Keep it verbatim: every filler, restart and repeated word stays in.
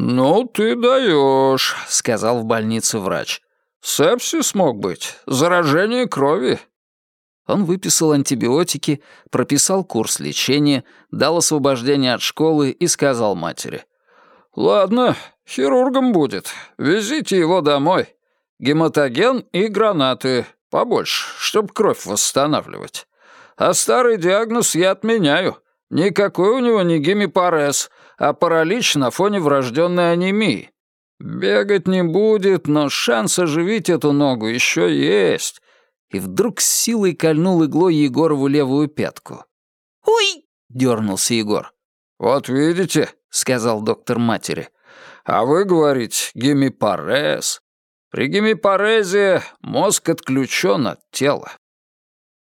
«Ну, ты даешь», — сказал в больнице врач. «Сепсис мог быть, заражение крови». Он выписал антибиотики, прописал курс лечения, дал освобождение от школы и сказал матери. «Ладно, хирургом будет. Везите его домой. Гематоген и гранаты. Побольше, чтобы кровь восстанавливать. А старый диагноз я отменяю. Никакой у него не гемипарез, а паралич на фоне врожденной анемии. Бегать не будет, но шанс оживить эту ногу еще есть». И вдруг с силой кольнул иглой Егорову левую пятку. «Ой!» — дернулся Егор. «Вот видите», — сказал доктор матери. «А вы говорите гемипарез. При гемипарезе мозг отключен от тела.